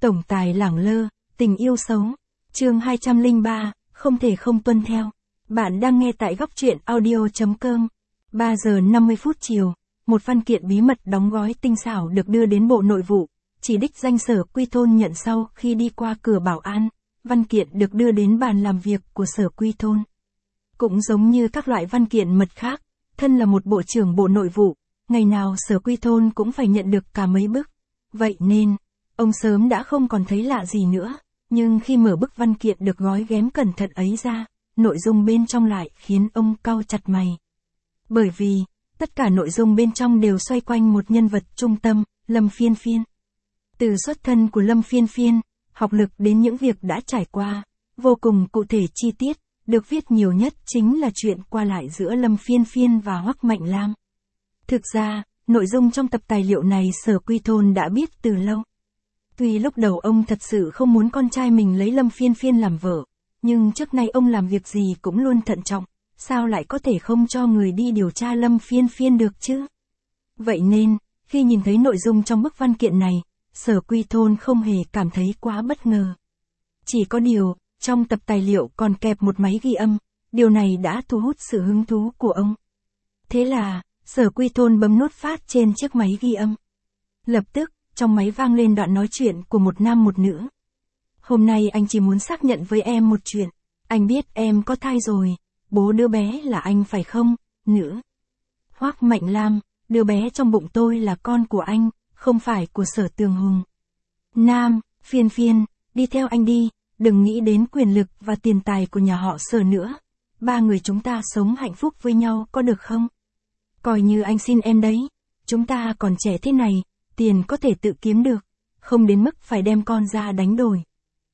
Tổng tài lẳng lơ, tình yêu xấu. Chương 203, không thể không tuân theo. Bạn đang nghe tại góc truyện audio.com. 3 giờ 50 phút chiều, một văn kiện bí mật đóng gói tinh xảo được đưa đến Bộ Nội vụ, chỉ đích danh Sở Quy Thôn nhận sau khi đi qua cửa bảo an. Văn kiện được đưa đến bàn làm việc của Sở Quy Thôn. Cũng giống như các loại văn kiện mật khác, thân là một bộ trưởng Bộ Nội vụ, ngày nào Sở Quy Thôn cũng phải nhận được cả mấy bức. Vậy nên, ông sớm đã không còn thấy lạ gì nữa, nhưng khi mở bức văn kiện được gói ghém cẩn thận ấy ra, nội dung bên trong lại khiến ông cau chặt mày. Bởi vì, tất cả nội dung bên trong đều xoay quanh một nhân vật trung tâm, Lâm Phiên Phiên. Từ xuất thân của Lâm Phiên Phiên, học lực đến những việc đã trải qua, vô cùng cụ thể chi tiết, được viết nhiều nhất chính là chuyện qua lại giữa Lâm Phiên Phiên và Hoắc Mạnh Lam. Thực ra, nội dung trong tập tài liệu này Sở Quy Thôn đã biết từ lâu. Tuy lúc đầu ông thật sự không muốn con trai mình lấy Lâm Phiên Phiên làm vợ, nhưng trước nay ông làm việc gì cũng luôn thận trọng, sao lại có thể không cho người đi điều tra Lâm Phiên Phiên được chứ? Vậy nên, khi nhìn thấy nội dung trong bức văn kiện này, Sở Quy Thôn không hề cảm thấy quá bất ngờ. Chỉ có điều, trong tập tài liệu còn kẹp một máy ghi âm, điều này đã thu hút sự hứng thú của ông. Thế là, Sở Quy Thôn bấm nút phát trên chiếc máy ghi âm. Lập tức, trong máy vang lên đoạn nói chuyện của một nam một nữ. Hôm nay anh chỉ muốn xác nhận với em một chuyện. Anh biết em có thai rồi, bố đứa bé là anh phải không, nữ? Hoắc Mạnh Lam, đứa bé trong bụng tôi là con của anh, không phải của Sở Tường Hùng. Nam, Phiên Phiên, đi theo anh đi, đừng nghĩ đến quyền lực và tiền tài của nhà họ Sở nữa. Ba người chúng ta sống hạnh phúc với nhau có được không? Coi như anh xin em đấy, chúng ta còn trẻ thế này, tiền có thể tự kiếm được, không đến mức phải đem con ra đánh đổi.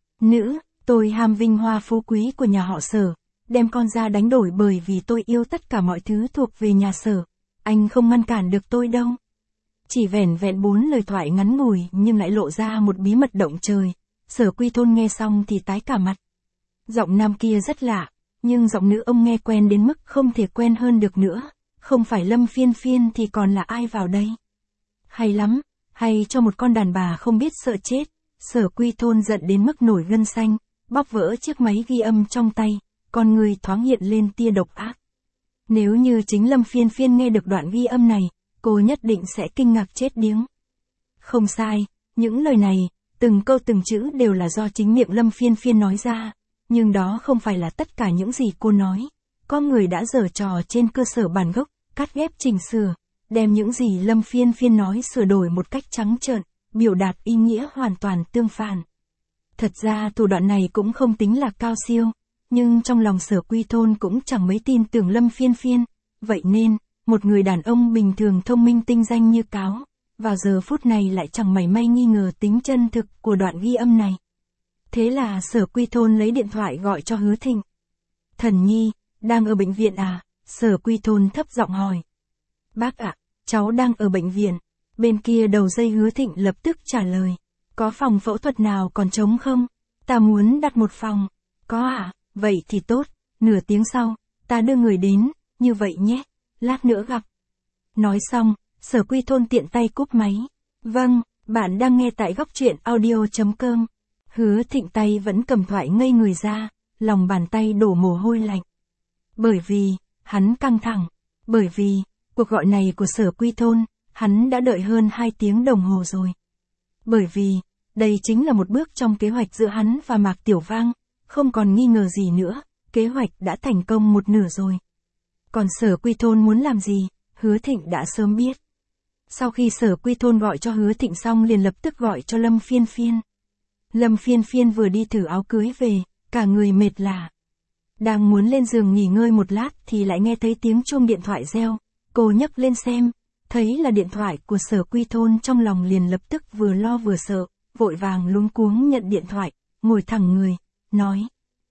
Nữ, tôi ham vinh hoa phú quý của nhà họ Sở, đem con ra đánh đổi bởi vì tôi yêu tất cả mọi thứ thuộc về nhà Sở, anh không ngăn cản được tôi đâu. Chỉ vẻn vẹn 4 lời thoại ngắn ngủi nhưng lại lộ ra một bí mật động trời. Sở Quy Thôn nghe xong thì tái cả mặt. Giọng nam kia rất lạ, nhưng giọng nữ ông nghe quen đến mức không thể quen hơn được nữa. Không phải Lâm Phiên Phiên thì còn là ai vào đây? Hay lắm, hay cho một con đàn bà không biết sợ chết. Sở Quy Thôn giận đến mức nổi gân xanh, bóp vỡ chiếc máy ghi âm trong tay, con người thoáng hiện lên tia độc ác. Nếu như chính Lâm Phiên Phiên nghe được đoạn ghi âm này, cô nhất định sẽ kinh ngạc chết điếng. Không sai, những lời này, từng câu từng chữ đều là do chính miệng Lâm Phiên Phiên nói ra, nhưng đó không phải là tất cả những gì cô nói. Có người đã giở trò trên cơ sở bản gốc, cắt ghép chỉnh sửa, đem những gì Lâm Phiên Phiên nói sửa đổi một cách trắng trợn, biểu đạt ý nghĩa hoàn toàn tương phản. Thật ra thủ đoạn này cũng không tính là cao siêu, nhưng trong lòng Sở Quy Thôn cũng chẳng mấy tin tưởng Lâm Phiên Phiên, vậy nên, một người đàn ông bình thường thông minh tinh danh như Cáo, vào giờ phút này lại chẳng mảy may nghi ngờ tính chân thực của đoạn ghi âm này. Thế là Sở Quy Thôn lấy điện thoại gọi cho Hứa Thịnh. Thần Nhi, đang ở bệnh viện à? Sở Quy Thôn thấp giọng hỏi. Bác ạ, cháu đang ở bệnh viện. Bên kia đầu dây Hứa Thịnh lập tức trả lời. Có phòng phẫu thuật nào còn trống không? Ta muốn đặt một phòng. Có ạ, vậy thì tốt. Nửa tiếng sau, ta đưa người đến, như vậy nhé. Lát nữa gặp. Nói xong, Sở Quy Thôn tiện tay cúp máy. Vâng, bạn đang nghe tại góc truyện audio.com. Hứa Thịnh tay vẫn cầm thoại ngây người ra, lòng bàn tay đổ mồ hôi lạnh. Bởi vì, hắn căng thẳng. Bởi vì, cuộc gọi này của Sở Quy Thôn, hắn đã đợi hơn 2 tiếng đồng hồ rồi. Bởi vì, đây chính là một bước trong kế hoạch giữa hắn và Mạc Tiểu Vang, không còn nghi ngờ gì nữa, kế hoạch đã thành công một nửa rồi. Còn Sở Quy Thôn muốn làm gì, Hứa Thịnh đã sớm biết. Sau khi Sở Quy Thôn gọi cho Hứa Thịnh xong liền lập tức gọi cho Lâm Phiên Phiên. Lâm Phiên Phiên vừa đi thử áo cưới về, cả người mệt lả. Đang muốn lên giường nghỉ ngơi một lát thì lại nghe thấy tiếng chuông điện thoại reo, cô nhấc lên xem, thấy là điện thoại của Sở Quy Thôn trong lòng liền lập tức vừa lo vừa sợ, vội vàng luống cuống nhận điện thoại, ngồi thẳng người, nói.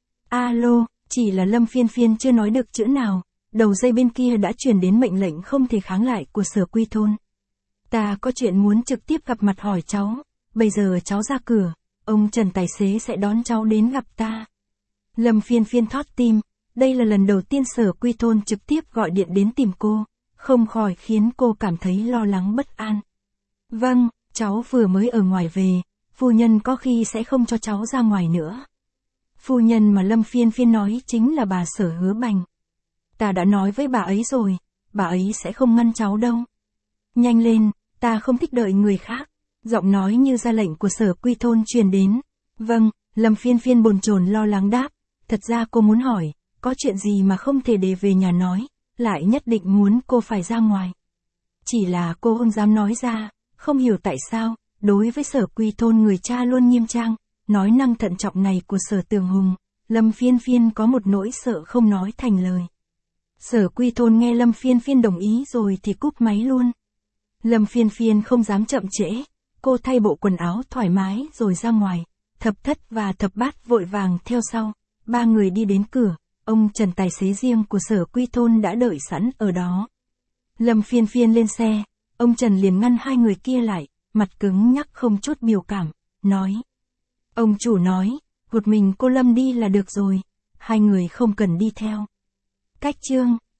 Alo, chỉ là Lâm Phiên Phiên chưa nói được chữ nào, đầu dây bên kia đã truyền đến mệnh lệnh không thể kháng lại của Sở Quy Thôn. Ta có chuyện muốn trực tiếp gặp mặt hỏi cháu, bây giờ cháu ra cửa, ông Trần tài xế sẽ đón cháu đến gặp ta. Lâm Phiên Phiên thót tim, đây là lần đầu tiên Sở Quy Thôn trực tiếp gọi điện đến tìm cô, không khỏi khiến cô cảm thấy lo lắng bất an. Vâng, cháu vừa mới ở ngoài về, phu nhân có khi sẽ không cho cháu ra ngoài nữa. Phu nhân mà Lâm Phiên Phiên nói chính là bà Sở Hứa Bành. Ta đã nói với bà ấy rồi, bà ấy sẽ không ngăn cháu đâu. Nhanh lên, ta không thích đợi người khác. Giọng nói như ra lệnh của Sở Quy Thôn truyền đến. Vâng, Lâm Phiên Phiên bồn chồn lo lắng đáp. Thật ra cô muốn hỏi, có chuyện gì mà không thể để về nhà nói, lại nhất định muốn cô phải ra ngoài. Chỉ là cô không dám nói ra, không hiểu tại sao, đối với Sở Quy Thôn người cha luôn nghiêm trang, nói năng thận trọng này của Sở Tường Hùng, Lâm Phiên Phiên có một nỗi sợ không nói thành lời. Sở Quy Thôn nghe Lâm Phiên Phiên đồng ý rồi thì cúp máy luôn. Lâm Phiên Phiên không dám chậm trễ, cô thay bộ quần áo thoải mái rồi ra ngoài, Thập Thất và Thập Bát vội vàng theo sau, ba người đi đến cửa, ông Trần tài xế riêng của Sở Quy Thôn đã đợi sẵn ở đó. Lâm Phiên Phiên lên xe, ông Trần liền ngăn hai người kia lại, mặt cứng nhắc không chút biểu cảm, nói. Ông chủ nói, một mình cô Lâm đi là được rồi, hai người không cần đi theo. Cách chương